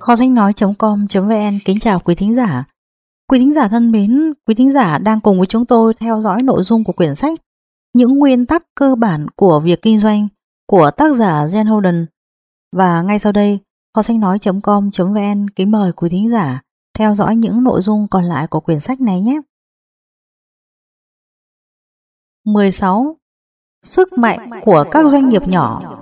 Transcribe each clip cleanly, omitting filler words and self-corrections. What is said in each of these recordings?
Kho sách nói.com.vn kính chào quý thính giả. Quý thính giả thân mến, quý thính giả đang cùng với chúng tôi theo dõi nội dung của quyển sách Những nguyên tắc cơ bản của việc kinh doanh của tác giả Jen Holden. Và ngay sau đây, kho sách nói.com.vn kính mời quý thính giả theo dõi những nội dung còn lại của quyển sách này nhé. 16. Sức mạnh của các doanh nghiệp nhỏ.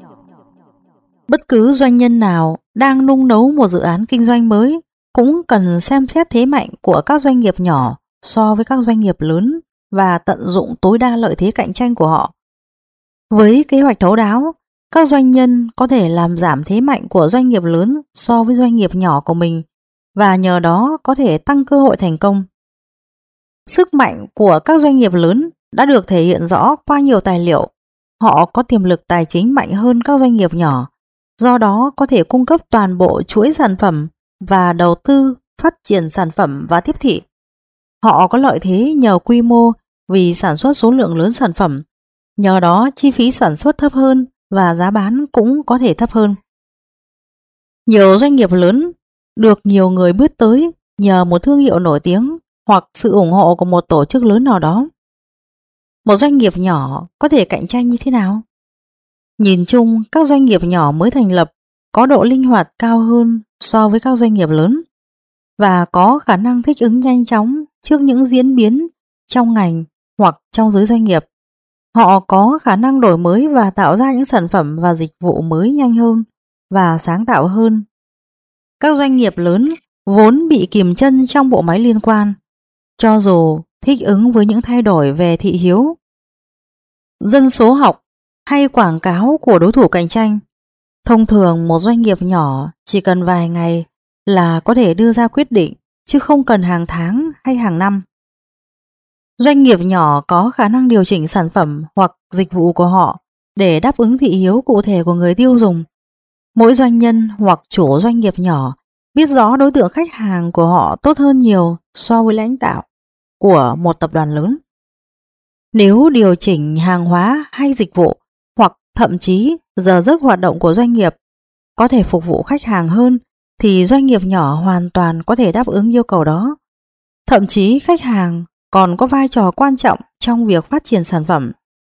Bất cứ doanh nhân nào đang nung nấu một dự án kinh doanh mới cũng cần xem xét thế mạnh của các doanh nghiệp nhỏ so với các doanh nghiệp lớn và tận dụng tối đa lợi thế cạnh tranh của họ. Với kế hoạch thấu đáo, các doanh nhân có thể làm giảm thế mạnh của doanh nghiệp lớn so với doanh nghiệp nhỏ của mình và nhờ đó có thể tăng cơ hội thành công. Sức mạnh của các doanh nghiệp lớn đã được thể hiện rõ qua nhiều tài liệu. Họ có tiềm lực tài chính mạnh hơn các doanh nghiệp nhỏ, do đó có thể cung cấp toàn bộ chuỗi sản phẩm và đầu tư phát triển sản phẩm và tiếp thị. Họ có lợi thế nhờ quy mô vì sản xuất số lượng lớn sản phẩm, nhờ đó chi phí sản xuất thấp hơn và giá bán cũng có thể thấp hơn. Nhiều doanh nghiệp lớn được nhiều người biết tới nhờ một thương hiệu nổi tiếng hoặc sự ủng hộ của một tổ chức lớn nào đó. Một doanh nghiệp nhỏ có thể cạnh tranh như thế nào? Nhìn chung, các doanh nghiệp nhỏ mới thành lập có độ linh hoạt cao hơn so với các doanh nghiệp lớn và có khả năng thích ứng nhanh chóng trước những diễn biến trong ngành hoặc trong giới doanh nghiệp. Họ có khả năng đổi mới và tạo ra những sản phẩm và dịch vụ mới nhanh hơn và sáng tạo hơn. Các doanh nghiệp lớn vốn bị kìm chân trong bộ máy liên quan, cho dù thích ứng với những thay đổi về thị hiếu, dân số học hay quảng cáo của đối thủ cạnh tranh. Thông thường một doanh nghiệp nhỏ chỉ cần vài ngày là có thể đưa ra quyết định, chứ không cần hàng tháng hay hàng năm. Doanh nghiệp nhỏ có khả năng điều chỉnh sản phẩm hoặc dịch vụ của họ để đáp ứng thị hiếu cụ thể của người tiêu dùng. Mỗi doanh nhân hoặc chủ doanh nghiệp nhỏ biết rõ đối tượng khách hàng của họ tốt hơn nhiều so với lãnh đạo của một tập đoàn lớn. Nếu điều chỉnh hàng hóa hay dịch vụ hoặc thậm chí giờ giấc hoạt động của doanh nghiệp có thể phục vụ khách hàng hơn thì doanh nghiệp nhỏ hoàn toàn có thể đáp ứng yêu cầu đó. Thậm chí khách hàng còn có vai trò quan trọng trong việc phát triển sản phẩm.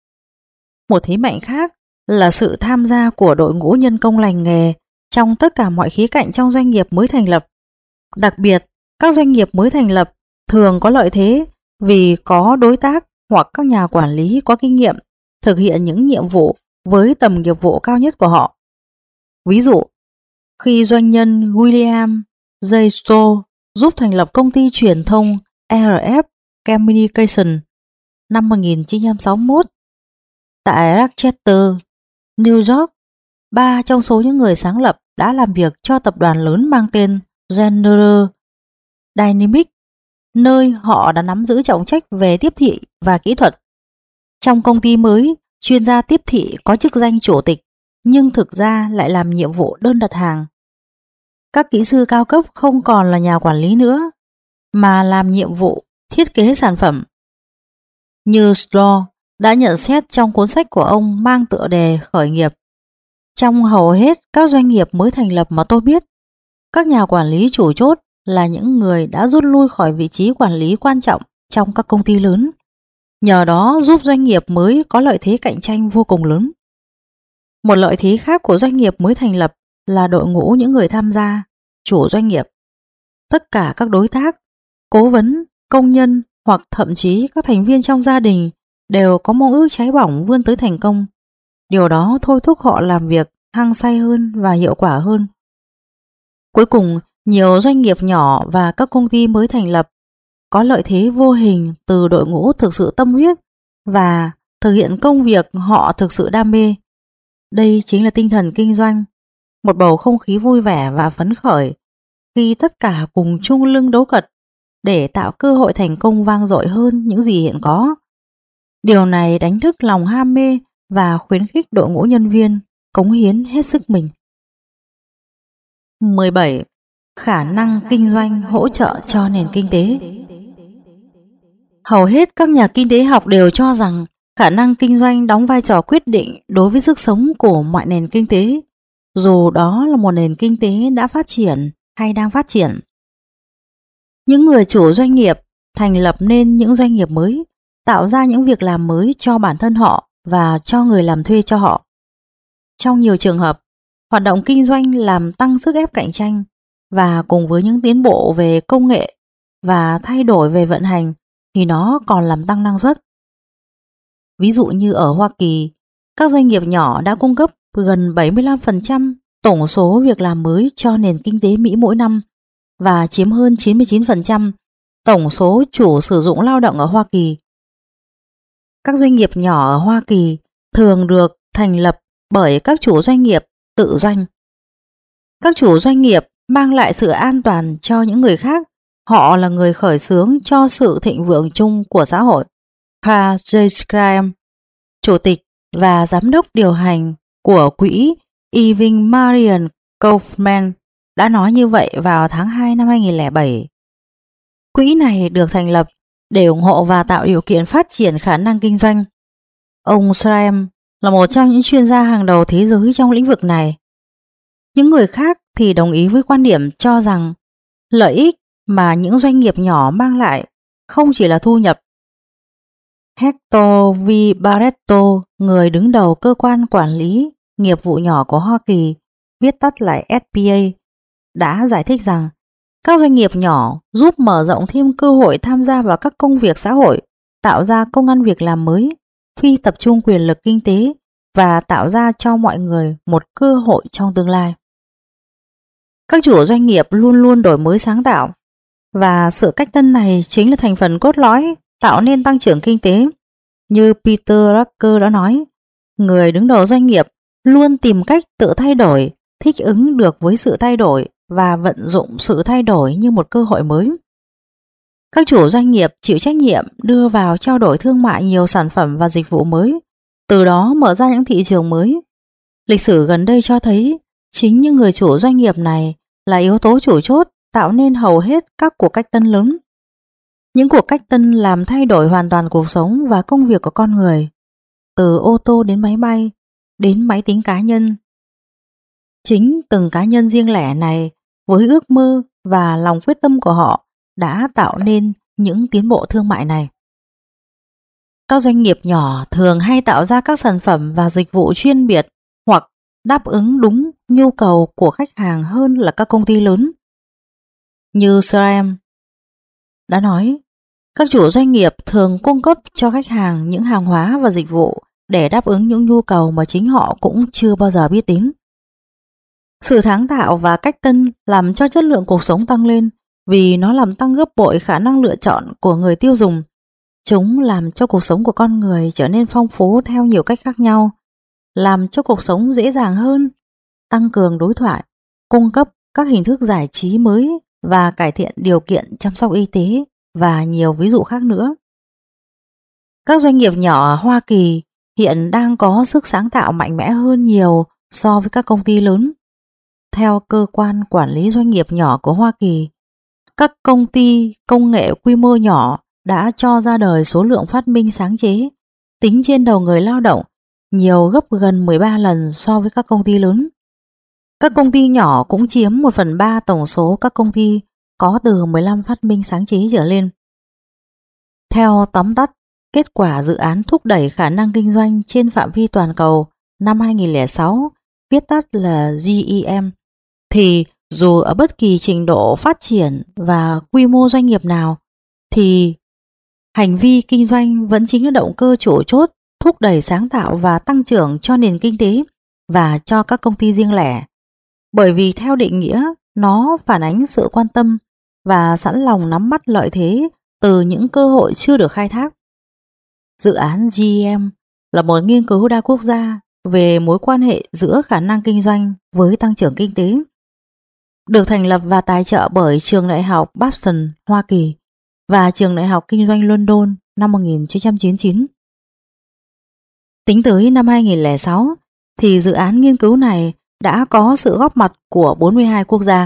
Một thế mạnh khác là sự tham gia của đội ngũ nhân công lành nghề trong tất cả mọi khía cạnh trong doanh nghiệp mới thành lập. Đặc biệt, các doanh nghiệp mới thành lập thường có lợi thế vì có đối tác hoặc các nhà quản lý có kinh nghiệm thực hiện những nhiệm vụ với tầm nghiệp vụ cao nhất của họ. Ví dụ, khi doanh nhân William J. Stoll giúp thành lập công ty truyền thông RF Communication năm 1961 tại Rochester, New York, 3 trong số những người sáng lập đã làm việc cho tập đoàn lớn mang tên General Dynamics, nơi họ đã nắm giữ trọng trách về tiếp thị và kỹ thuật. Trong công ty mới, chuyên gia tiếp thị có chức danh chủ tịch, nhưng thực ra lại làm nhiệm vụ đơn đặt hàng. Các kỹ sư cao cấp không còn là nhà quản lý nữa, mà làm nhiệm vụ thiết kế sản phẩm. Như Stoll đã nhận xét trong cuốn sách của ông mang tựa đề Khởi nghiệp. Trong hầu hết các doanh nghiệp mới thành lập mà tôi biết, các nhà quản lý chủ chốt là những người đã rút lui khỏi vị trí quản lý quan trọng trong các công ty lớn. Nhờ đó giúp doanh nghiệp mới có lợi thế cạnh tranh vô cùng lớn. Một lợi thế khác của doanh nghiệp mới thành lập là đội ngũ những người tham gia, chủ doanh nghiệp. Tất cả các đối tác, cố vấn, công nhân hoặc thậm chí các thành viên trong gia đình đều có mong ước cháy bỏng vươn tới thành công. Điều đó thôi thúc họ làm việc hăng say hơn và hiệu quả hơn. Cuối cùng, nhiều doanh nghiệp nhỏ và các công ty mới thành lập có lợi thế vô hình từ đội ngũ thực sự tâm huyết và thực hiện công việc họ thực sự đam mê. Đây chính là tinh thần kinh doanh, một bầu không khí vui vẻ và phấn khởi khi tất cả cùng chung lưng đấu cật để tạo cơ hội thành công vang dội hơn những gì hiện có. Điều này đánh thức lòng ham mê và khuyến khích đội ngũ nhân viên cống hiến hết sức mình. 17. Khả năng kinh doanh hỗ trợ cho nền kinh tế. Hầu hết các nhà kinh tế học đều cho rằng khả năng kinh doanh đóng vai trò quyết định đối với sức sống của mọi nền kinh tế. dù đó là một nền kinh tế đã phát triển hay đang phát triển. Những người chủ doanh nghiệp thành lập nên những doanh nghiệp mới, tạo ra những việc làm mới cho bản thân họ và cho người làm thuê cho họ. Trong nhiều trường hợp, hoạt động kinh doanh làm tăng sức ép cạnh tranh, và cùng với những tiến bộ về công nghệ và thay đổi về vận hành thì nó còn làm tăng năng suất. Ví dụ như ở Hoa Kỳ, các doanh nghiệp nhỏ đã cung cấp gần 75% tổng số việc làm mới cho nền kinh tế Mỹ mỗi năm và chiếm hơn 99% tổng số chủ sử dụng lao động ở Hoa Kỳ. Các doanh nghiệp nhỏ ở Hoa Kỳ thường được thành lập bởi các chủ doanh nghiệp tự doanh. Các chủ doanh nghiệp mang lại sự an toàn cho những người khác. Họ là người khởi xướng cho sự thịnh vượng chung của xã hội. Carl J. Graham, chủ tịch và giám đốc điều hành của quỹ Irving Marion Kaufman, đã nói như vậy vào tháng 2 năm 2007. Quỹ này được thành lập để ủng hộ và tạo điều kiện phát triển khả năng kinh doanh. Ông Graham là một trong những chuyên gia hàng đầu thế giới trong lĩnh vực này. Những người khác thì đồng ý với quan điểm cho rằng lợi ích mà những doanh nghiệp nhỏ mang lại không chỉ là thu nhập. Hector V. Barreto, người đứng đầu cơ quan quản lý nghiệp vụ nhỏ của Hoa Kỳ, viết tắt là SBA, đã giải thích rằng các doanh nghiệp nhỏ giúp mở rộng thêm cơ hội tham gia vào các công việc xã hội, tạo ra công ăn việc làm mới, phi tập trung quyền lực kinh tế và tạo ra cho mọi người một cơ hội trong tương lai. Các chủ doanh nghiệp luôn luôn đổi mới sáng tạo, và sự cách tân này chính là thành phần cốt lõi tạo nên tăng trưởng kinh tế. Như Peter Drucker đã nói, người đứng đầu doanh nghiệp luôn tìm cách tự thay đổi, thích ứng được với sự thay đổi và vận dụng sự thay đổi như một cơ hội mới. Các chủ doanh nghiệp chịu trách nhiệm đưa vào trao đổi thương mại nhiều sản phẩm và dịch vụ mới, từ đó mở ra những thị trường mới. Lịch sử gần đây cho thấy chính những người chủ doanh nghiệp này là yếu tố chủ chốt tạo nên hầu hết các cuộc cách tân lớn. Những cuộc cách tân làm thay đổi hoàn toàn cuộc sống và công việc của con người, từ ô tô đến máy bay, đến máy tính cá nhân. Chính từng cá nhân riêng lẻ này với ước mơ và lòng quyết tâm của họ đã tạo nên những tiến bộ thương mại này. Các doanh nghiệp nhỏ thường hay tạo ra các sản phẩm và dịch vụ chuyên biệt hoặc đáp ứng đúng nhu cầu của khách hàng hơn là các công ty lớn. Như Graham đã nói, các chủ doanh nghiệp thường cung cấp cho khách hàng những hàng hóa và dịch vụ để đáp ứng những nhu cầu mà chính họ cũng chưa bao giờ biết đến. Sự sáng tạo và cách tân làm cho chất lượng cuộc sống tăng lên vì nó làm tăng gấp bội khả năng lựa chọn của người tiêu dùng. Chúng làm cho cuộc sống của con người trở nên phong phú theo nhiều cách khác nhau, làm cho cuộc sống dễ dàng hơn, tăng cường đối thoại, cung cấp các hình thức giải trí mới và cải thiện điều kiện chăm sóc y tế và nhiều ví dụ khác nữa. Các doanh nghiệp nhỏ ở Hoa Kỳ hiện đang có sức sáng tạo mạnh mẽ hơn nhiều so với các công ty lớn. Theo cơ quan quản lý doanh nghiệp nhỏ của Hoa Kỳ, các công ty công nghệ quy mô nhỏ đã cho ra đời số lượng phát minh sáng chế tính trên đầu người lao động nhiều gấp gần 13 lần so với các công ty lớn. Các công ty nhỏ cũng chiếm 1/3 tổng số các công ty có từ 15 phát minh sáng chế trở lên. Theo tóm tắt kết quả dự án thúc đẩy khả năng kinh doanh trên phạm vi toàn cầu năm 2006, viết tắt là GEM, thì dù ở bất kỳ trình độ phát triển và quy mô doanh nghiệp nào, thì hành vi kinh doanh vẫn chính là động cơ chủ chốt thúc đẩy sáng tạo và tăng trưởng cho nền kinh tế và cho các công ty riêng lẻ. Bởi vì theo định nghĩa, nó phản ánh sự quan tâm và sẵn lòng nắm bắt lợi thế từ những cơ hội chưa được khai thác. Dự án GEM là một nghiên cứu đa quốc gia về mối quan hệ giữa khả năng kinh doanh với tăng trưởng kinh tế, được thành lập và tài trợ bởi Trường Đại học Babson, Hoa Kỳ và Trường Đại học Kinh doanh London năm 1999. Tính tới năm 2006 thì dự án nghiên cứu này đã có sự góp mặt của 42 quốc gia.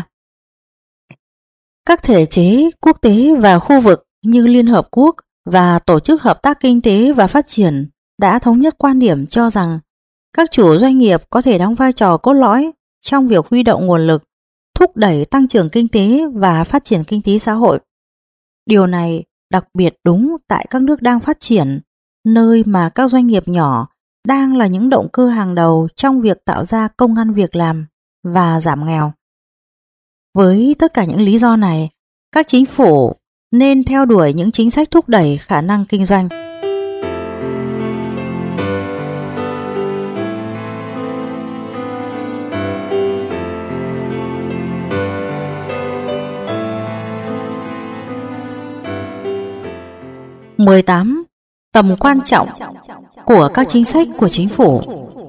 Các thể chế quốc tế và khu vực như Liên Hợp Quốc và Tổ chức Hợp tác Kinh tế và Phát triển đã thống nhất quan điểm cho rằng các chủ doanh nghiệp có thể đóng vai trò cốt lõi trong việc huy động nguồn lực, thúc đẩy tăng trưởng kinh tế và phát triển kinh tế xã hội. Điều này đặc biệt đúng tại các nước đang phát triển, nơi mà các doanh nghiệp nhỏ đang là những động cơ hàng đầu trong việc tạo ra công ăn việc làm và giảm nghèo. Với tất cả những lý do này, các chính phủ nên theo đuổi những chính sách thúc đẩy khả năng kinh doanh. Mười 18. Tầm quan trọng của các chính sách của chính phủ.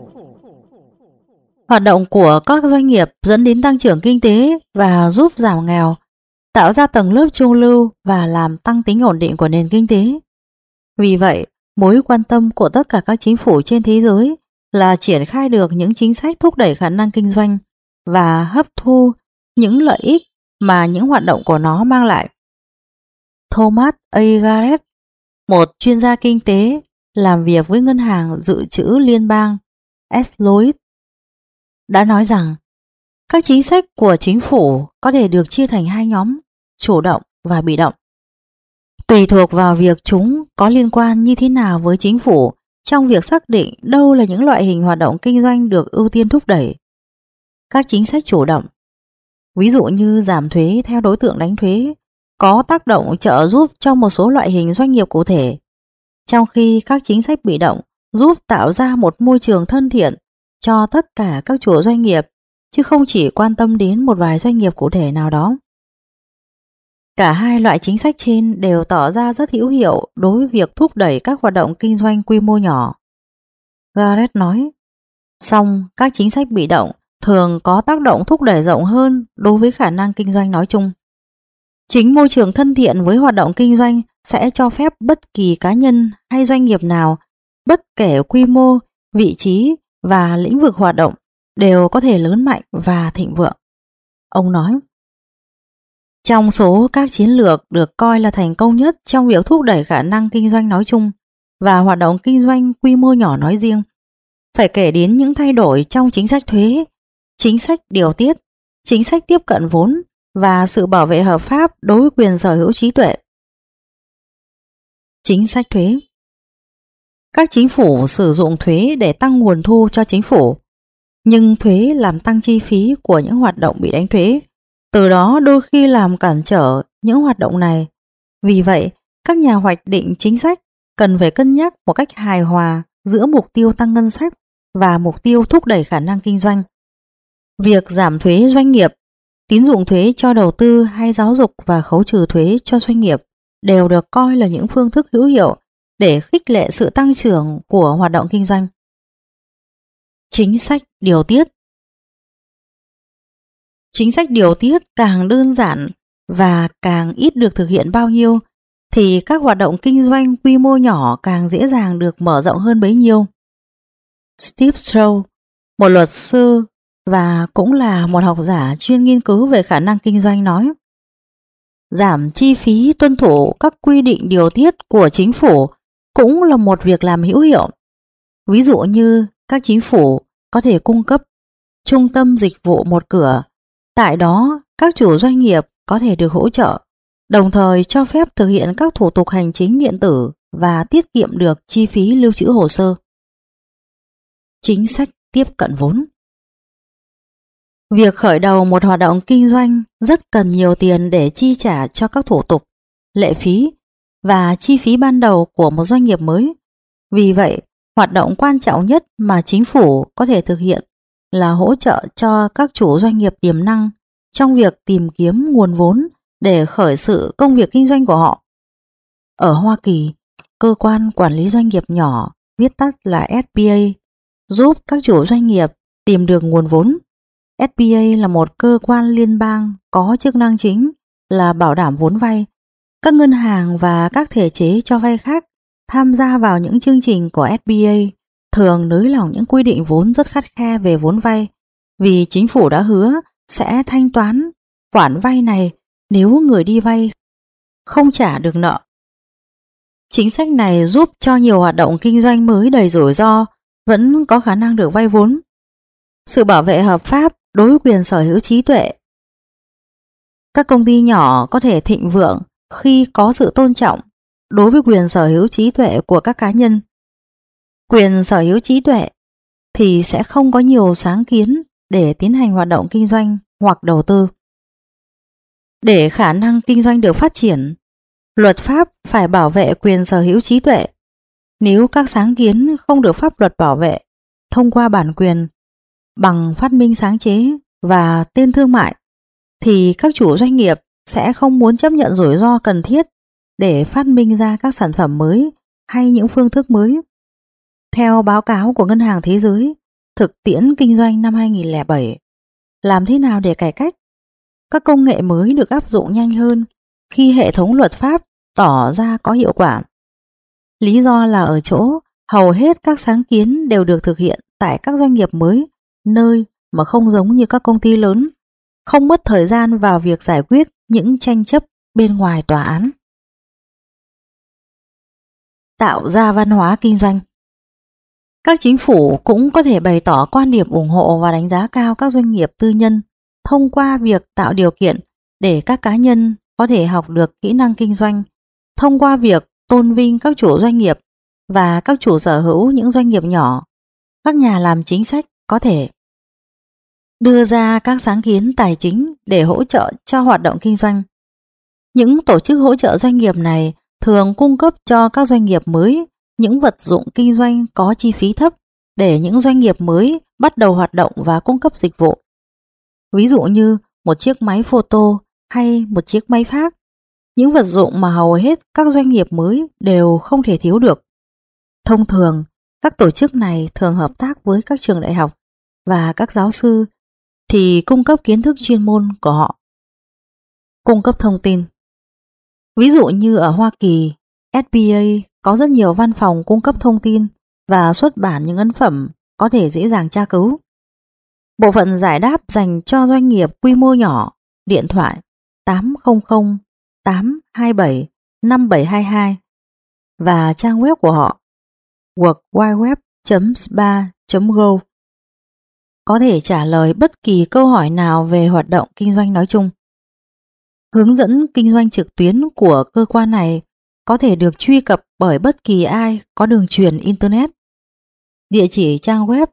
Hoạt động của các doanh nghiệp dẫn đến tăng trưởng kinh tế và giúp giảm nghèo, tạo ra tầng lớp trung lưu và làm tăng tính ổn định của nền kinh tế. Vì vậy, mối quan tâm của tất cả các chính phủ trên thế giới là triển khai được những chính sách thúc đẩy khả năng kinh doanh và hấp thu những lợi ích mà những hoạt động của nó mang lại. Thomas A. Garrett, một chuyên gia kinh tế làm việc với Ngân hàng Dự trữ Liên bang S. Louis, đã nói rằng các chính sách của chính phủ có thể được chia thành hai nhóm, chủ động và bị động. Tùy thuộc vào việc chúng có liên quan như thế nào với chính phủ trong việc xác định đâu là những loại hình hoạt động kinh doanh được ưu tiên thúc đẩy. Các chính sách chủ động, ví dụ như giảm thuế theo đối tượng đánh thuế, có tác động trợ giúp cho một số loại hình doanh nghiệp cụ thể, trong khi các chính sách bị động giúp tạo ra một môi trường thân thiện cho tất cả các chủ doanh nghiệp, chứ không chỉ quan tâm đến một vài doanh nghiệp cụ thể nào đó. Cả hai loại chính sách trên đều tỏ ra rất hữu hiệu đối với việc thúc đẩy các hoạt động kinh doanh quy mô nhỏ. Garrett nói, song các chính sách bị động thường có tác động thúc đẩy rộng hơn đối với khả năng kinh doanh nói chung. Chính môi trường thân thiện với hoạt động kinh doanh sẽ cho phép bất kỳ cá nhân hay doanh nghiệp nào, bất kể quy mô, vị trí và lĩnh vực hoạt động, đều có thể lớn mạnh và thịnh vượng. Ông nói, trong số các chiến lược được coi là thành công nhất trong việc thúc đẩy khả năng kinh doanh nói chung và hoạt động kinh doanh quy mô nhỏ nói riêng, phải kể đến những thay đổi trong chính sách thuế, chính sách điều tiết, chính sách tiếp cận vốn và sự bảo vệ hợp pháp đối với quyền sở hữu trí tuệ. Chính sách thuế. Các chính phủ sử dụng thuế để tăng nguồn thu cho chính phủ, nhưng thuế làm tăng chi phí của những hoạt động bị đánh thuế, từ đó đôi khi làm cản trở những hoạt động này. Vì vậy, các nhà hoạch định chính sách cần phải cân nhắc một cách hài hòa giữa mục tiêu tăng ngân sách và mục tiêu thúc đẩy khả năng kinh doanh. Việc giảm thuế doanh nghiệp, tín dụng thuế cho đầu tư hay giáo dục và khấu trừ thuế cho doanh nghiệp đều được coi là những phương thức hữu hiệu để khích lệ sự tăng trưởng của hoạt động kinh doanh. Chính sách điều tiết. Chính sách điều tiết càng đơn giản và càng ít được thực hiện bao nhiêu, thì các hoạt động kinh doanh quy mô nhỏ càng dễ dàng được mở rộng hơn bấy nhiêu. Steve Stroh, một luật sư và cũng là một học giả chuyên nghiên cứu về khả năng kinh doanh nói, giảm chi phí tuân thủ các quy định điều tiết của chính phủ cũng là một việc làm hữu hiệu. Ví dụ như các chính phủ có thể cung cấp trung tâm dịch vụ một cửa, tại đó các chủ doanh nghiệp có thể được hỗ trợ, đồng thời cho phép thực hiện các thủ tục hành chính điện tử và tiết kiệm được chi phí lưu trữ hồ sơ. Chính sách tiếp cận vốn. Việc khởi đầu một hoạt động kinh doanh rất cần nhiều tiền để chi trả cho các thủ tục, lệ phí và chi phí ban đầu của một doanh nghiệp mới. Vì vậy, hoạt động quan trọng nhất mà chính phủ có thể thực hiện là hỗ trợ cho các chủ doanh nghiệp tiềm năng trong việc tìm kiếm nguồn vốn để khởi sự công việc kinh doanh của họ. Ở Hoa Kỳ, cơ quan quản lý doanh nghiệp nhỏ, viết tắt là SBA, giúp các chủ doanh nghiệp tìm được nguồn vốn. SBA là một cơ quan liên bang có chức năng chính là bảo đảm vốn vay. Các ngân hàng và các thể chế cho vay khác tham gia vào những chương trình của SBA thường nới lỏng những quy định vốn rất khắt khe về vốn vay, vì chính phủ đã hứa sẽ thanh toán khoản vay này nếu người đi vay không trả được nợ. Chính sách này giúp cho nhiều hoạt động kinh doanh mới đầy rủi ro vẫn có khả năng được vay vốn. Sự bảo vệ hợp pháp đối với quyền sở hữu trí tuệ. Các công ty nhỏ có thể thịnh vượng khi có sự tôn trọng đối với quyền sở hữu trí tuệ của các cá nhân. Quyền sở hữu trí tuệ thì sẽ không có nhiều sáng kiến để tiến hành hoạt động kinh doanh hoặc đầu tư. Để khả năng kinh doanh được phát triển, luật pháp phải bảo vệ quyền sở hữu trí tuệ. Nếu các sáng kiến không được pháp luật bảo vệ thông qua bản quyền, bằng phát minh sáng chế và tên thương mại, thì các chủ doanh nghiệp sẽ không muốn chấp nhận rủi ro cần thiết để phát minh ra các sản phẩm mới hay những phương thức mới. Theo báo cáo của Ngân hàng Thế giới, thực tiễn kinh doanh năm 2007, làm thế nào để cải cách? Các công nghệ mới được áp dụng nhanh hơn khi hệ thống luật pháp tỏ ra có hiệu quả. Lý do là ở chỗ hầu hết các sáng kiến đều được thực hiện tại các doanh nghiệp mới, nơi mà không giống như các công ty lớn, không mất thời gian vào việc giải quyết những tranh chấp bên ngoài tòa án. Tạo ra văn hóa kinh doanh. Các chính phủ cũng có thể bày tỏ quan điểm ủng hộ và đánh giá cao các doanh nghiệp tư nhân thông qua việc tạo điều kiện để các cá nhân có thể học được kỹ năng kinh doanh, thông qua việc tôn vinh các chủ doanh nghiệp và các chủ sở hữu những doanh nghiệp nhỏ. Các nhà làm chính sách có thể đưa ra các sáng kiến tài chính để hỗ trợ cho hoạt động kinh doanh. Những tổ chức hỗ trợ doanh nghiệp này thường cung cấp cho các doanh nghiệp mới những vật dụng kinh doanh có chi phí thấp để những doanh nghiệp mới bắt đầu hoạt động và cung cấp dịch vụ. Ví dụ như một chiếc máy photo hay một chiếc máy fax, những vật dụng mà hầu hết các doanh nghiệp mới đều không thể thiếu được. Thông thường, các tổ chức này thường hợp tác với các trường đại học và các giáo sư thì cung cấp kiến thức chuyên môn của họ. Cung cấp thông tin. Ví dụ như ở Hoa Kỳ, SBA có rất nhiều văn phòng cung cấp thông tin và xuất bản những ấn phẩm có thể dễ dàng tra cứu. Bộ phận giải đáp dành cho doanh nghiệp quy mô nhỏ, điện thoại 800 827 5722 và trang web của họ worldwideweb.spa.gov có thể trả lời bất kỳ câu hỏi nào về hoạt động kinh doanh nói chung. Hướng dẫn kinh doanh trực tuyến của cơ quan này có thể được truy cập bởi bất kỳ ai có đường truyền Internet. Địa chỉ trang web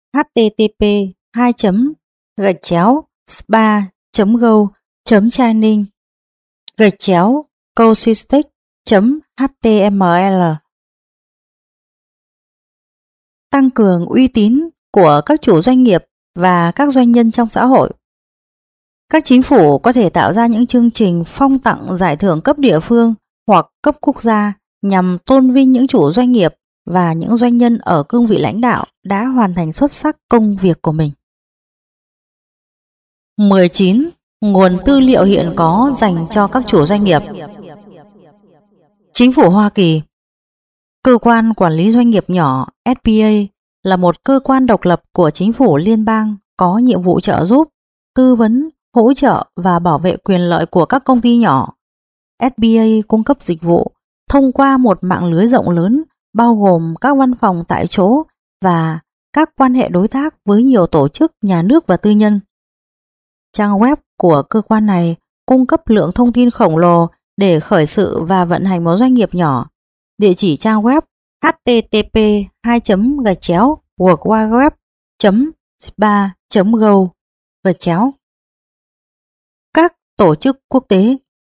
http://spa.go.training/cosystic.html. Tăng cường uy tín của các chủ doanh nghiệp và các doanh nhân trong xã hội. Các chính phủ có thể tạo ra những chương trình phong tặng giải thưởng cấp địa phương hoặc cấp quốc gia nhằm tôn vinh những chủ doanh nghiệp và những doanh nhân ở cương vị lãnh đạo đã hoàn thành xuất sắc công việc của mình. 19. Nguồn tư liệu hiện có dành cho các chủ doanh nghiệp. Chính phủ Hoa Kỳ. Cơ quan quản lý doanh nghiệp nhỏ SBA là một cơ quan độc lập của chính phủ liên bang có nhiệm vụ trợ giúp, tư vấn, hỗ trợ và bảo vệ quyền lợi của các công ty nhỏ. SBA cung cấp dịch vụ thông qua một mạng lưới rộng lớn bao gồm các văn phòng tại chỗ và các quan hệ đối tác với nhiều tổ chức nhà nước và tư nhân. Trang web của cơ quan này cung cấp lượng thông tin khổng lồ để khởi sự và vận hành một doanh nghiệp nhỏ. Địa chỉ trang web http://worldwideweb.spa.gov. Các tổ chức quốc tế.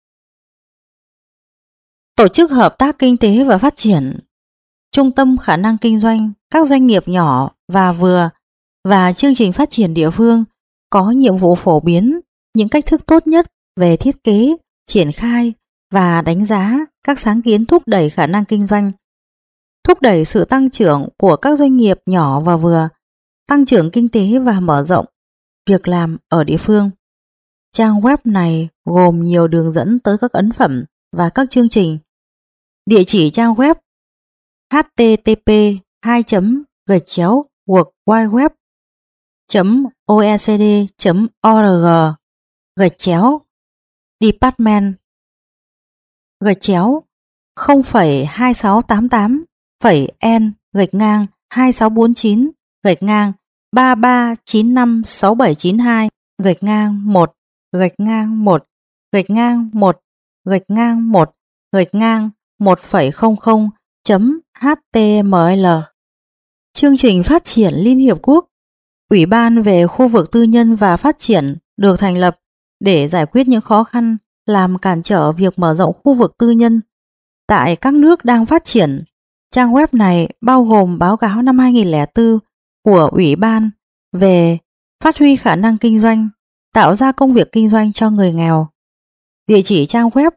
Tổ chức Hợp tác Kinh tế và Phát triển, Trung tâm Khả năng Kinh doanh các doanh nghiệp nhỏ và vừa và chương trình phát triển địa phương có nhiệm vụ phổ biến những cách thức tốt nhất về thiết kế, triển khai và đánh giá các sáng kiến thúc đẩy khả năng kinh doanh, thúc đẩy sự tăng trưởng của các doanh nghiệp nhỏ và vừa, tăng trưởng kinh tế và mở rộng việc làm ở địa phương. Trang web này gồm nhiều đường dẫn tới các ấn phẩm và các chương trình. Địa chỉ trang web http://worldwideweb.oecd.org/department 0,2688,n/2649 33956792 _1 _1 _1 _1 1,00.html. Chương trình phát triển Liên Hiệp Quốc, Ủy ban về khu vực tư nhân và phát triển được thành lập để giải quyết những khó khăn làm cản trở việc mở rộng khu vực tư nhân tại các nước đang phát triển. Trang web này bao gồm báo cáo năm 2004 của Ủy ban về phát huy khả năng kinh doanh, tạo ra công việc kinh doanh cho người nghèo. Địa chỉ trang web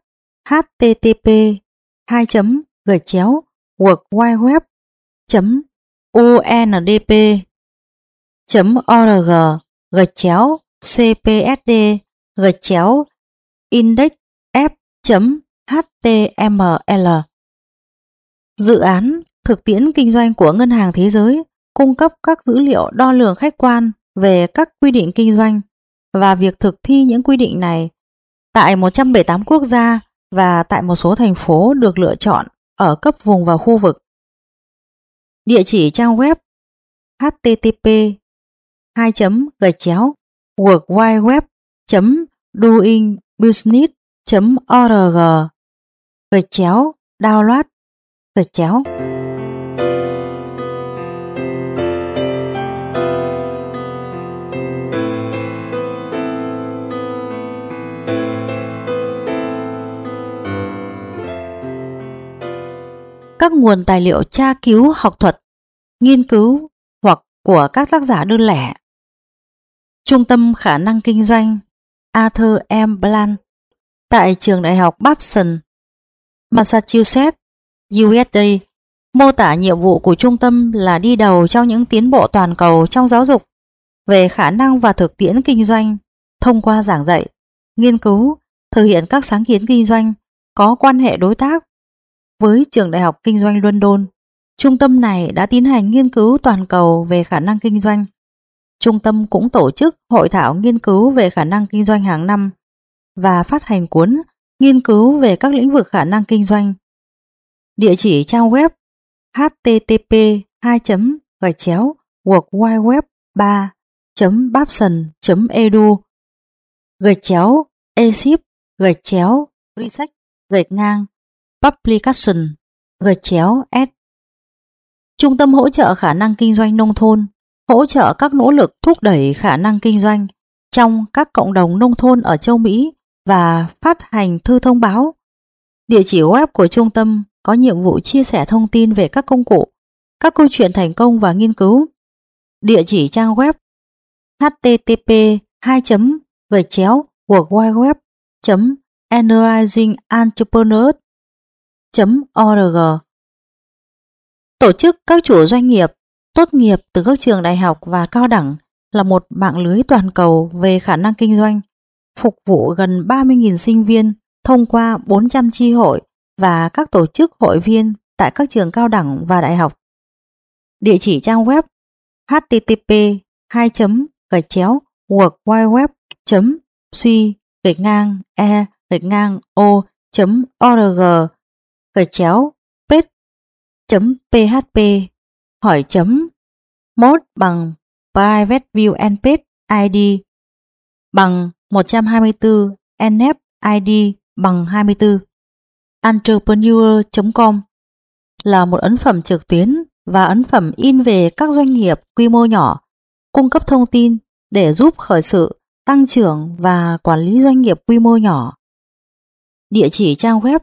http://worldwideweb.org/indexf.html. Dự án thực tiễn kinh doanh của Ngân hàng Thế giới cung cấp các dữ liệu đo lường khách quan về các quy định kinh doanh và việc thực thi những quy định này tại 178 quốc gia và tại một số thành phố được lựa chọn ở cấp vùng và khu vực. Địa chỉ trang web http://worldwideweb.doingbusiness.org/download. Các nguồn tài liệu tra cứu học thuật, nghiên cứu hoặc của các tác giả đơn lẻ. Trung tâm khả năng kinh doanh Arthur M. Blank tại Trường Đại học Babson, Massachusetts, USA, mô tả nhiệm vụ của trung tâm là đi đầu trong những tiến bộ toàn cầu trong giáo dục về khả năng và thực tiễn kinh doanh thông qua giảng dạy, nghiên cứu, thực hiện các sáng kiến kinh doanh có quan hệ đối tác với Trường Đại học Kinh doanh London. Trung tâm này đã tiến hành nghiên cứu toàn cầu về khả năng kinh doanh. Trung tâm cũng tổ chức hội thảo nghiên cứu về khả năng kinh doanh hàng năm và phát hành cuốn nghiên cứu về các lĩnh vực khả năng kinh doanh. Địa chỉ trang web http://worldwideweb3.babson.edu/research/publication/s. Trung tâm hỗ trợ khả năng kinh doanh nông thôn, hỗ trợ các nỗ lực thúc đẩy khả năng kinh doanh trong các cộng đồng nông thôn ở châu Mỹ và phát hành thư thông báo. Địa chỉ web của trung tâm có nhiệm vụ chia sẻ thông tin về các công cụ, các câu chuyện thành công và nghiên cứu. Địa chỉ trang web http://worldwideweb.energizingentrepreneurs.org. Tổ chức các chủ doanh nghiệp tốt nghiệp từ các trường đại học và cao đẳng là một mạng lưới toàn cầu về khả năng kinh doanh, phục vụ gần 30.000 sinh viên thông qua 400 chi hội và các tổ chức hội viên tại các trường cao đẳng và đại học. Địa chỉ trang web http://worldwideweb.suy-e-org/page.php hỏi mode bằng private view and page ID bằng 124 NF ID bằng 24. Entrepreneur.com là một ấn phẩm trực tuyến và ấn phẩm in về các doanh nghiệp quy mô nhỏ, cung cấp thông tin để giúp khởi sự, tăng trưởng và quản lý doanh nghiệp quy mô nhỏ. Địa chỉ trang web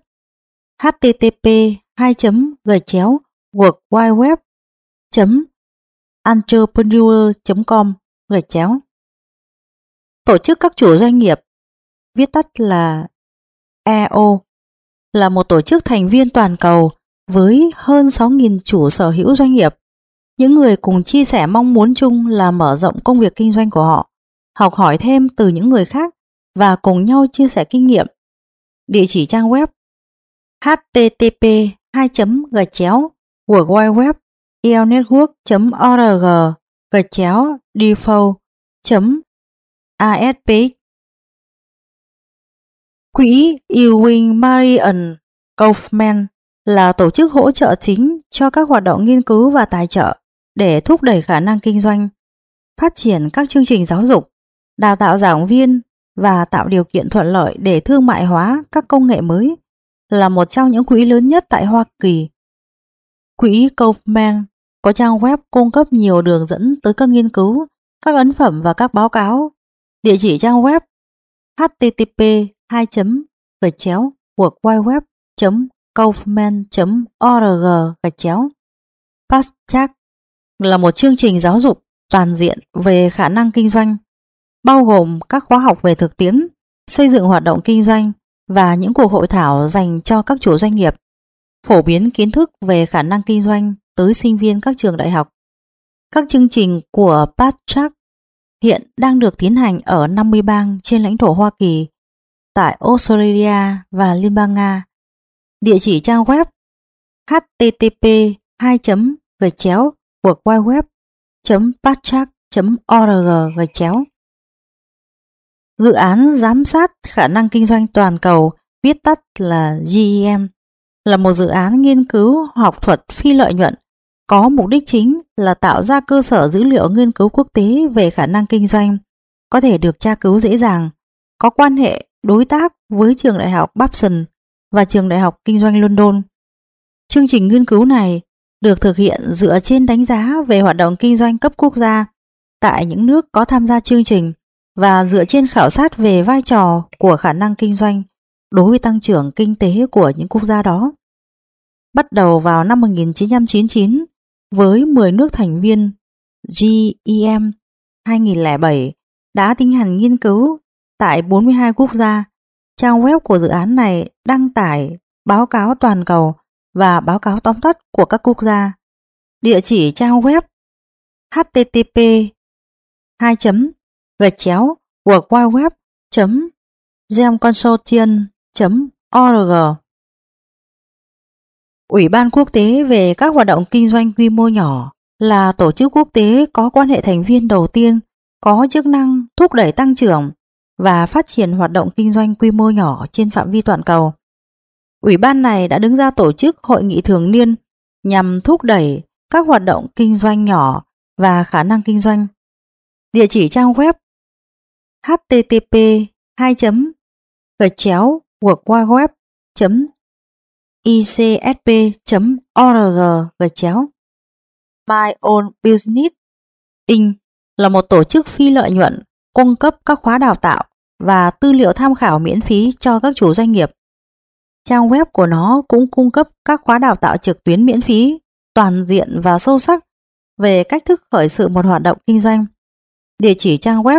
http://worldwideweb.entrepreneur.com _ Tổ chức các chủ doanh nghiệp, viết tắt là EO, là một tổ chức thành viên toàn cầu với hơn 6.000 chủ sở hữu doanh nghiệp. Những người cùng chia sẻ mong muốn chung là mở rộng công việc kinh doanh của họ, học hỏi thêm từ những người khác và cùng nhau chia sẻ kinh nghiệm. Địa chỉ trang web http://worldwideweb.eonetwork.org/default.asp. Quỹ Ewing Marion Kaufman là tổ chức hỗ trợ chính cho các hoạt động nghiên cứu và tài trợ để thúc đẩy khả năng kinh doanh. phát triển các chương trình giáo dục, đào tạo giảng viên và tạo điều kiện thuận lợi để thương mại hóa các công nghệ mới là một trong những quỹ lớn nhất tại Hoa Kỳ. Quỹ Kaufman có trang web cung cấp nhiều đường dẫn tới các nghiên cứu, các ấn phẩm và các báo cáo. Địa chỉ trang web http://worldwideweb.kaufman.org/. FastTrack là một chương trình giáo dục toàn diện về khả năng kinh doanh, bao gồm các khóa học về thực tiễn, xây dựng hoạt động kinh doanh và những cuộc hội thảo dành cho các chủ doanh nghiệp, phổ biến kiến thức về khả năng kinh doanh tới sinh viên các trường đại học. Các chương trình của FastTrack hiện đang được tiến hành ở 50 bang trên lãnh thổ Hoa Kỳ, tại Australia và Liên bang Nga. Địa chỉ trang web http://worldwideweb.fasttrack.org/. Dự án giám sát khả năng kinh doanh toàn cầu, viết tắt là GEM, là một dự án nghiên cứu học thuật phi lợi nhuận có mục đích chính là tạo ra cơ sở dữ liệu nghiên cứu quốc tế về khả năng kinh doanh, có thể được tra cứu dễ dàng, có quan hệ đối tác với trường đại học Babson và trường đại học kinh doanh London. Chương trình nghiên cứu này được thực hiện dựa trên đánh giá về hoạt động kinh doanh cấp quốc gia tại những nước có tham gia chương trình và dựa trên khảo sát về vai trò của khả năng kinh doanh đối với tăng trưởng kinh tế của những quốc gia đó. Bắt đầu vào năm 1999 với 10 nước thành viên, GEM 2007 đã tiến hành nghiên cứu tại 42 quốc gia. Trang web của dự án này đăng tải báo cáo toàn cầu và báo cáo tóm tắt của các quốc gia. Địa chỉ trang web http://worldwideweb.gemconsortium.org. Ủy ban quốc tế về các hoạt động kinh doanh quy mô nhỏ là tổ chức quốc tế có quan hệ thành viên đầu tiên có chức năng thúc đẩy tăng trưởng và phát triển hoạt động kinh doanh quy mô nhỏ trên phạm vi toàn cầu. Ủy ban này đã đứng ra tổ chức hội nghị thường niên nhằm thúc đẩy các hoạt động kinh doanh nhỏ và khả năng kinh doanh. Địa chỉ trang web http://worldwideweb.icsp.org/. My Own Business Inc. là một tổ chức phi lợi nhuận cung cấp các khóa đào tạo và tư liệu tham khảo miễn phí cho các chủ doanh nghiệp. Trang web của nó cũng cung cấp các khóa đào tạo trực tuyến miễn phí, toàn diện và sâu sắc về cách thức khởi sự một hoạt động kinh doanh. Địa chỉ trang web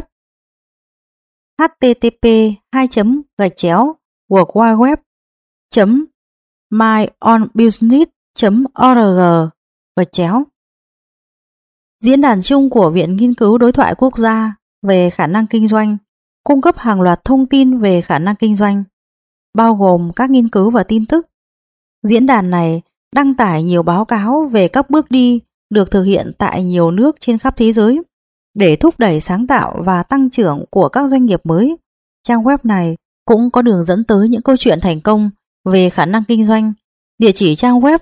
http://worldwideweb.myownbusiness.org/. Diễn đàn chung của Viện Nghiên cứu Đối thoại Quốc gia về khả năng kinh doanh cung cấp hàng loạt thông tin về khả năng kinh doanh, bao gồm các nghiên cứu và tin tức. Diễn đàn này đăng tải nhiều báo cáo về các bước đi được thực hiện tại nhiều nước trên khắp thế giới để thúc đẩy sáng tạo và tăng trưởng của các doanh nghiệp mới. Trang web này cũng có đường dẫn tới những câu chuyện thành công về khả năng kinh doanh. Địa chỉ trang web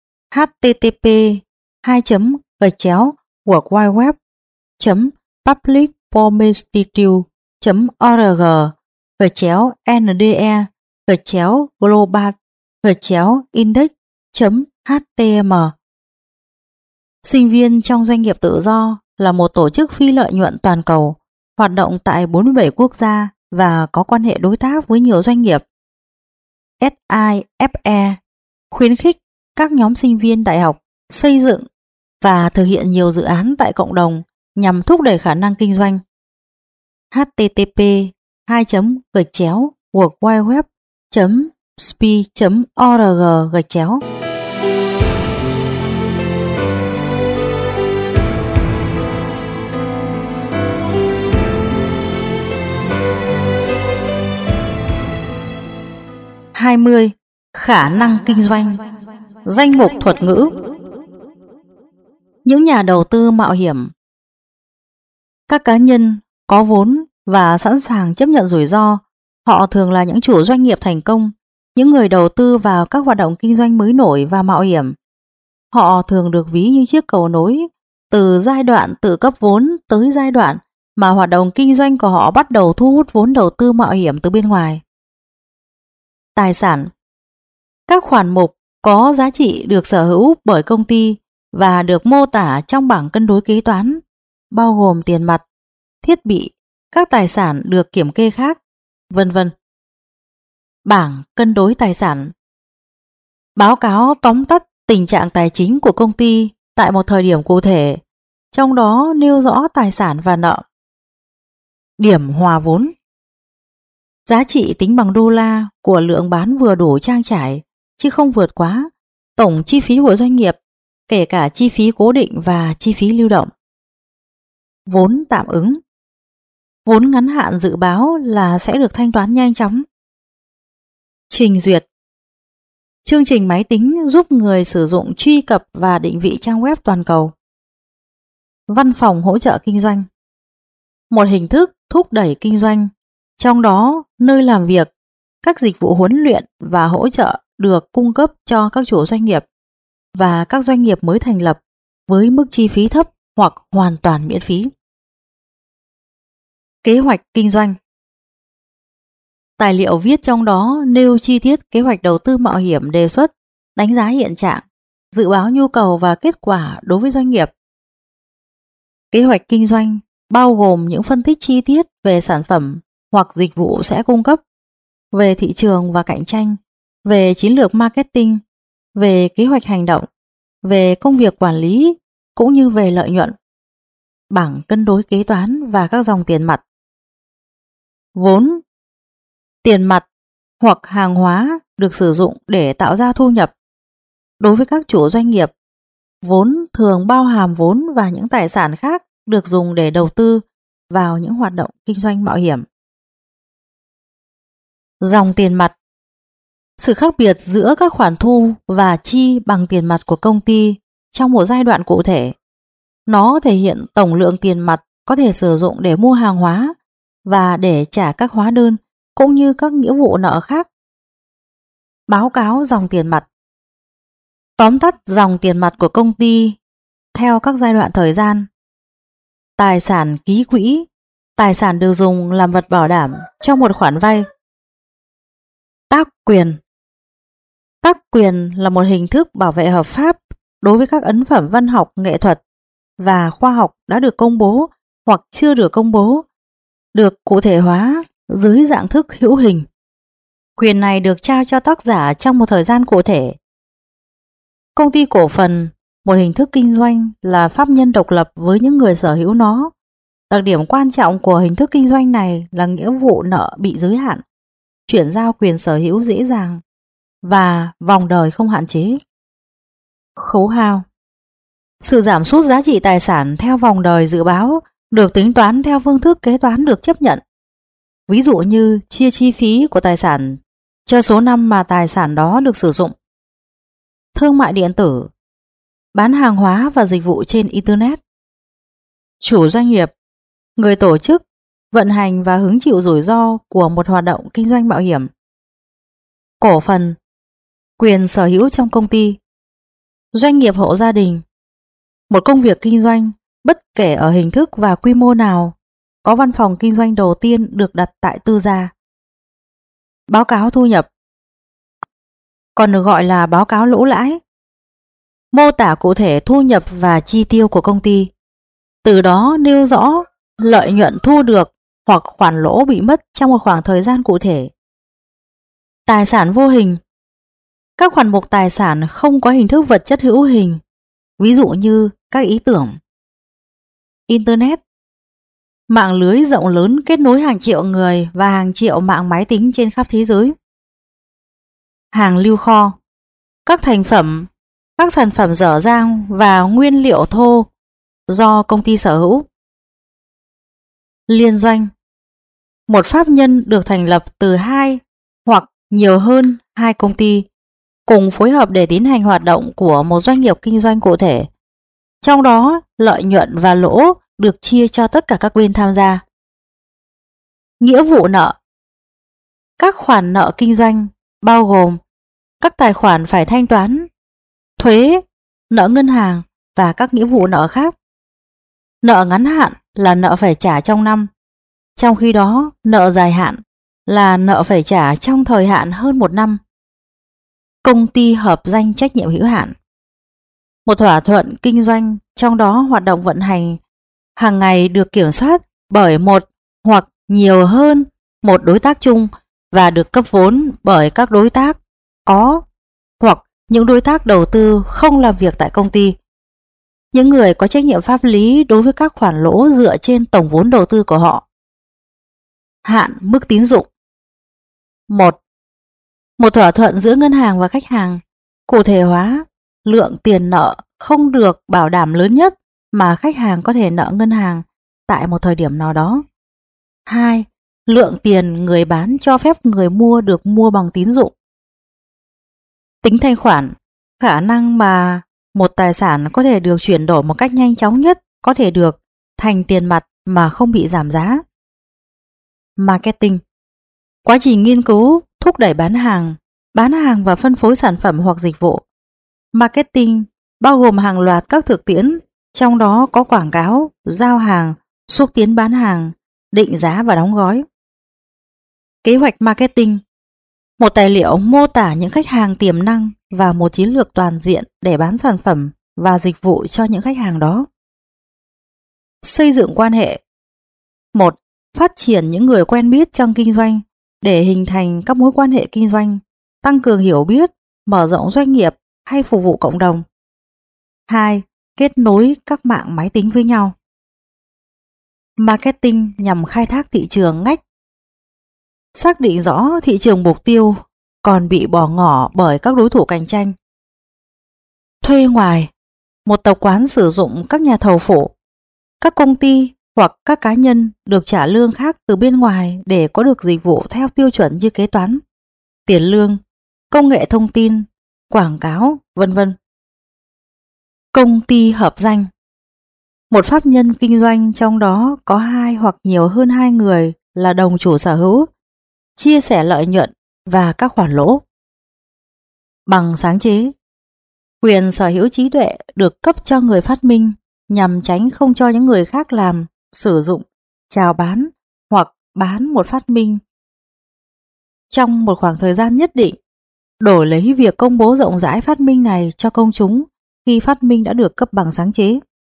http://worldwideweb.public-informative.org/nde/global/index.htm. Sinh viên trong doanh nghiệp tự do là một tổ chức phi lợi nhuận toàn cầu, hoạt động tại 47 quốc gia và có quan hệ đối tác với nhiều doanh nghiệp. SIFE khuyến khích các nhóm sinh viên đại học xây dựng và thực hiện nhiều dự án tại cộng đồng nhằm thúc đẩy khả năng kinh doanh. http://worldwideweb.spe.org/. Khả năng kinh doanh. Danh mục thuật ngữ. Những nhà đầu tư mạo hiểm, các cá nhân có vốn và sẵn sàng chấp nhận rủi ro, họ thường là những chủ doanh nghiệp thành công, những người đầu tư vào các hoạt động kinh doanh mới nổi và mạo hiểm. Họ thường được ví như chiếc cầu nối từ giai đoạn tự cấp vốn tới giai đoạn mà hoạt động kinh doanh của họ bắt đầu thu hút vốn đầu tư mạo hiểm từ bên ngoài. Tài sản. Các khoản mục có giá trị được sở hữu bởi công ty và được mô tả trong bảng cân đối kế toán, bao gồm tiền mặt, thiết bị, các tài sản được kiểm kê khác, vân vân. Bảng cân đối tài sản. Báo cáo tóm tắt tình trạng tài chính của công ty tại một thời điểm cụ thể, trong đó nêu rõ tài sản và nợ. Điểm hòa vốn. Giá trị tính bằng đô la của lượng bán vừa đủ trang trải, chứ không vượt quá tổng chi phí của doanh nghiệp, kể cả chi phí cố định và chi phí lưu động. Vốn tạm ứng. Vốn ngắn hạn dự báo là sẽ được thanh toán nhanh chóng. Trình duyệt. Chương trình máy tính giúp người sử dụng truy cập và định vị trang web toàn cầu. Văn phòng hỗ trợ kinh doanh. Một hình thức thúc đẩy kinh doanh, trong đó nơi làm việc, các dịch vụ huấn luyện và hỗ trợ được cung cấp cho các chủ doanh nghiệp và các doanh nghiệp mới thành lập với mức chi phí thấp hoặc hoàn toàn miễn phí. Kế hoạch kinh doanh. Tài liệu viết trong đó nêu chi tiết kế hoạch đầu tư mạo hiểm đề xuất, đánh giá hiện trạng, dự báo nhu cầu và kết quả đối với doanh nghiệp. Kế hoạch kinh doanh bao gồm những phân tích chi tiết về sản phẩm hoặc dịch vụ sẽ cung cấp, về thị trường và cạnh tranh, về chiến lược marketing, về kế hoạch hành động, về công việc quản lý cũng như về lợi nhuận. Bảng cân đối kế toán và các dòng tiền mặt. Vốn. Tiền mặt hoặc hàng hóa được sử dụng để tạo ra thu nhập. Đối với các chủ doanh nghiệp, vốn thường bao hàm vốn và những tài sản khác được dùng để đầu tư vào những hoạt động kinh doanh mạo hiểm. Dòng tiền mặt. Sự khác biệt giữa các khoản thu và chi bằng tiền mặt của công ty trong một giai đoạn cụ thể. Nó thể hiện tổng lượng tiền mặt có thể sử dụng để mua hàng hóa và để trả các hóa đơn cũng như các nghĩa vụ nợ khác. Báo cáo dòng tiền mặt. Tóm tắt dòng tiền mặt của công ty theo các giai đoạn thời gian. Tài sản ký quỹ, tài sản được dùng làm vật bảo đảm cho một khoản vay. Tác quyền. Tác quyền là một hình thức bảo vệ hợp pháp đối với các ấn phẩm văn học, nghệ thuật và khoa học đã được công bố hoặc chưa được công bố, được cụ thể hóa dưới dạng thức hữu hình. Quyền này được trao cho tác giả trong một thời gian cụ thể. Công ty cổ phần, một hình thức kinh doanh là pháp nhân độc lập với những người sở hữu nó. Đặc điểm quan trọng của hình thức kinh doanh này là nghĩa vụ nợ bị giới hạn, chuyển giao quyền sở hữu dễ dàng và vòng đời không hạn chế. Khấu hao. Sự giảm sút giá trị tài sản theo vòng đời dự báo được tính toán theo phương thức kế toán được chấp nhận. Ví dụ như chia chi phí của tài sản cho số năm mà tài sản đó được sử dụng. Thương mại điện tử. Bán hàng hóa và dịch vụ trên Internet. Chủ doanh nghiệp, người tổ chức, vận hành và hứng chịu rủi ro của một hoạt động kinh doanh mạo hiểm. Cổ phần, quyền sở hữu trong công ty. Doanh nghiệp hộ gia đình, một công việc kinh doanh bất kể ở hình thức và quy mô nào, có văn phòng kinh doanh đầu tiên được đặt tại tư gia. Báo cáo thu nhập, còn được gọi là báo cáo lỗ lãi, mô tả cụ thể thu nhập và chi tiêu của công ty, từ đó nêu rõ lợi nhuận thu được hoặc khoản lỗ bị mất trong một khoảng thời gian cụ thể. Tài sản vô hình. Các khoản mục tài sản không có hình thức vật chất hữu hình, ví dụ như các ý tưởng. Internet. Mạng lưới rộng lớn kết nối hàng triệu người và hàng triệu mạng máy tính trên khắp thế giới. Hàng lưu kho. Các thành phẩm, các sản phẩm dở dang và nguyên liệu thô do công ty sở hữu. Liên doanh. Một pháp nhân được thành lập từ 2 hoặc nhiều hơn 2 công ty cùng phối hợp để tiến hành hoạt động của một doanh nghiệp kinh doanh cụ thể. Trong đó, lợi nhuận và lỗ được chia cho tất cả các bên tham gia. Nghĩa vụ nợ. Các khoản nợ kinh doanh bao gồm các tài khoản phải thanh toán, thuế, nợ ngân hàng và các nghĩa vụ nợ khác. Nợ ngắn hạn là nợ phải trả trong năm, trong khi đó nợ dài hạn là nợ phải trả trong thời hạn hơn 1 năm. Công ty hợp danh trách nhiệm hữu hạn, một thỏa thuận kinh doanh trong đó hoạt động vận hành hàng ngày được kiểm soát bởi một hoặc nhiều hơn một đối tác chung và được cấp vốn bởi các đối tác có hoặc những đối tác đầu tư không làm việc tại công ty. Những người có trách nhiệm pháp lý đối với các khoản lỗ dựa trên tổng vốn đầu tư của họ. Hạn mức tín dụng. 1. Một thỏa thuận giữa ngân hàng và khách hàng, cụ thể hóa lượng tiền nợ không được bảo đảm lớn nhất mà khách hàng có thể nợ ngân hàng tại một thời điểm nào đó. 2. Lượng tiền người bán cho phép người mua được mua bằng tín dụng. Tính thanh khoản, khả năng mà một tài sản có thể được chuyển đổi một cách nhanh chóng nhất có thể được thành tiền mặt mà không bị giảm giá. Marketing, quá trình nghiên cứu, thúc đẩy bán hàng và phân phối sản phẩm hoặc dịch vụ. Marketing bao gồm hàng loạt các thực tiễn, trong đó có quảng cáo, giao hàng, xúc tiến bán hàng, định giá và đóng gói. Kế hoạch marketing, một tài liệu mô tả những khách hàng tiềm năng và một chiến lược toàn diện để bán sản phẩm và dịch vụ cho những khách hàng đó. Xây dựng quan hệ. 1. Phát triển những người quen biết trong kinh doanh để hình thành các mối quan hệ kinh doanh, tăng cường hiểu biết, mở rộng doanh nghiệp hay phục vụ cộng đồng. 2. Kết nối các mạng máy tính với nhau. Marketing nhằm khai thác thị trường ngách. Xác định rõ thị trường mục tiêu còn bị bỏ ngỏ bởi các đối thủ cạnh tranh. Thuê ngoài, một tập quán sử dụng các nhà thầu phụ, các công ty hoặc các cá nhân được trả lương khác từ bên ngoài để có được dịch vụ theo tiêu chuẩn như kế toán, tiền lương, công nghệ thông tin, quảng cáo, vân vân. Công ty hợp danh, một pháp nhân kinh doanh trong đó có 2 hoặc nhiều hơn 2 người là đồng chủ sở hữu, chia sẻ lợi nhuận và các khoản lỗ. Bằng sáng chế, quyền sở hữu trí tuệ được cấp cho người phát minh nhằm tránh không cho những người khác làm, sử dụng, chào bán hoặc bán một phát minh trong một khoảng thời gian nhất định, đổi lấy việc công bố rộng rãi phát minh này cho công chúng khi phát minh đã được cấp bằng sáng chế.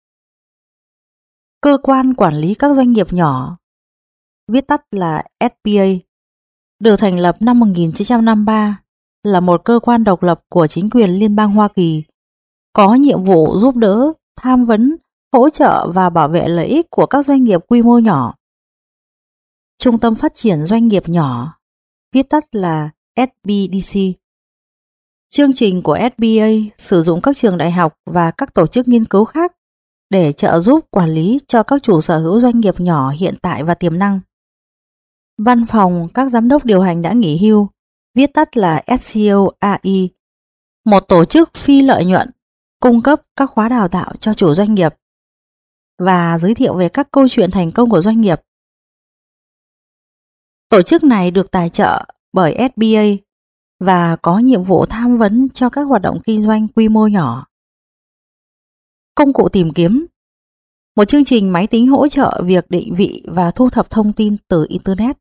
Cơ quan quản lý các doanh nghiệp nhỏ, viết tắt là SBA, được thành lập năm 1953, là một cơ quan độc lập của chính quyền liên bang Hoa Kỳ, có nhiệm vụ giúp đỡ, tham vấn, hỗ trợ và bảo vệ lợi ích của các doanh nghiệp quy mô nhỏ. Trung tâm phát triển doanh nghiệp nhỏ, viết tắt là SBDC. Chương trình của SBA sử dụng các trường đại học và các tổ chức nghiên cứu khác để trợ giúp quản lý cho các chủ sở hữu doanh nghiệp nhỏ hiện tại và tiềm năng. Văn phòng các giám đốc điều hành đã nghỉ hưu, viết tắt là SCORE, một tổ chức phi lợi nhuận cung cấp các khóa đào tạo cho chủ doanh nghiệp và giới thiệu về các câu chuyện thành công của doanh nghiệp. Tổ chức này được tài trợ bởi SBA và có nhiệm vụ tham vấn cho các hoạt động kinh doanh quy mô nhỏ. Công cụ tìm kiếm, một chương trình máy tính hỗ trợ việc định vị và thu thập thông tin từ Internet.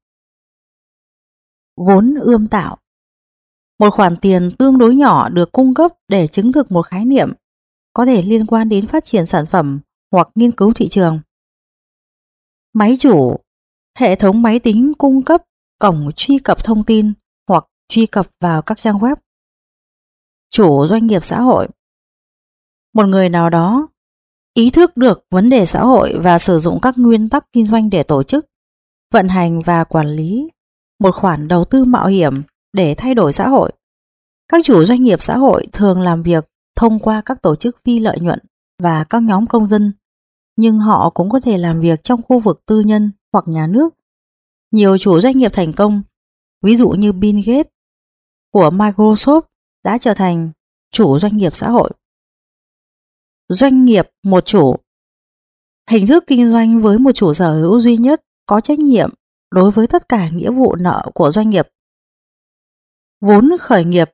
Vốn ươm tạo, một khoản tiền tương đối nhỏ được cung cấp để chứng thực một khái niệm, có thể liên quan đến phát triển sản phẩm hoặc nghiên cứu thị trường. Máy chủ, hệ thống máy tính cung cấp cổng truy cập thông tin hoặc truy cập vào các trang web. Chủ doanh nghiệp xã hội, một người nào đó ý thức được vấn đề xã hội và sử dụng các nguyên tắc kinh doanh để tổ chức, vận hành và quản lý một khoản đầu tư mạo hiểm để thay đổi xã hội. Các chủ doanh nghiệp xã hội thường làm việc thông qua các tổ chức phi lợi nhuận và các nhóm công dân, nhưng họ cũng có thể làm việc trong khu vực tư nhân hoặc nhà nước. Nhiều chủ doanh nghiệp thành công, ví dụ như Bill Gates của Microsoft, đã trở thành chủ doanh nghiệp xã hội. Doanh nghiệp một chủ, hình thức kinh doanh với một chủ sở hữu duy nhất có trách nhiệm đối với tất cả nghĩa vụ nợ của doanh nghiệp. Vốn khởi nghiệp,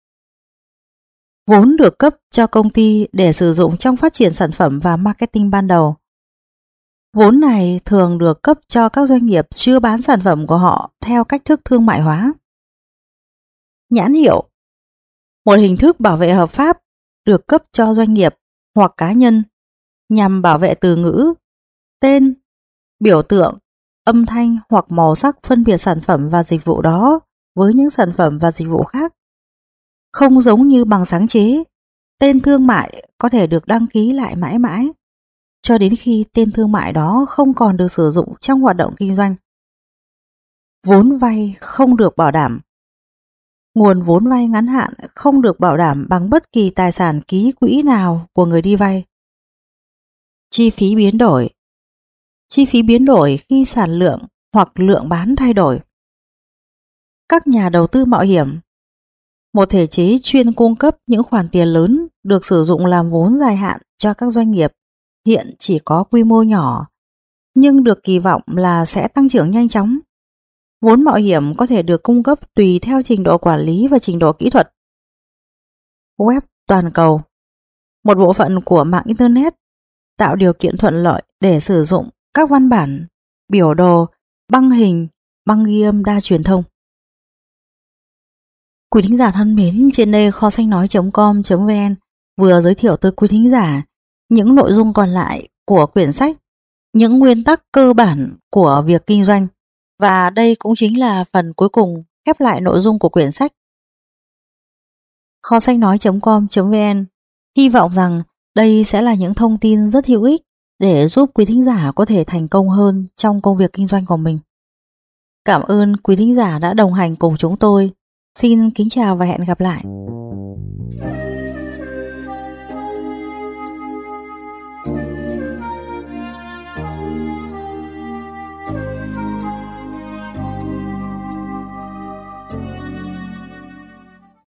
vốn được cấp cho công ty để sử dụng trong phát triển sản phẩm và marketing ban đầu. Vốn này thường được cấp cho các doanh nghiệp chưa bán sản phẩm của họ theo cách thức thương mại hóa. Nhãn hiệu, một hình thức bảo vệ hợp pháp được cấp cho doanh nghiệp hoặc cá nhân nhằm bảo vệ từ ngữ, tên, biểu tượng, âm thanh hoặc màu sắc phân biệt sản phẩm và dịch vụ đó với những sản phẩm và dịch vụ khác. Không giống như bằng sáng chế, tên thương mại có thể được đăng ký lại mãi mãi, cho đến khi tên thương mại đó không còn được sử dụng trong hoạt động kinh doanh. Vốn vay không được bảo đảm. Nguồn vốn vay ngắn hạn không được bảo đảm bằng bất kỳ tài sản ký quỹ nào của người đi vay. Chi phí biến đổi. Chi phí biến đổi khi sản lượng hoặc lượng bán thay đổi. Các nhà đầu tư mạo hiểm, một thể chế chuyên cung cấp những khoản tiền lớn được sử dụng làm vốn dài hạn cho các doanh nghiệp hiện chỉ có quy mô nhỏ, nhưng được kỳ vọng là sẽ tăng trưởng nhanh chóng. Vốn mạo hiểm có thể được cung cấp tùy theo trình độ quản lý và trình độ kỹ thuật. Web toàn cầu, một bộ phận của mạng Internet tạo điều kiện thuận lợi để sử dụng các văn bản, biểu đồ, băng hình, băng ghi âm đa truyền thông. Quý thính giả thân mến, trên đây kho sách nói.com.vn vừa giới thiệu tới quý thính giả những nội dung còn lại của quyển sách Những nguyên tắc cơ bản của việc kinh doanh, và đây cũng chính là phần cuối cùng khép lại nội dung của quyển sách. Kho sách nói.com.vn hy vọng rằng đây sẽ là những thông tin rất hữu ích để giúp quý thính giả có thể thành công hơn trong công việc kinh doanh của mình. Cảm ơn quý thính giả đã đồng hành cùng chúng tôi. Xin kính chào và hẹn gặp lại.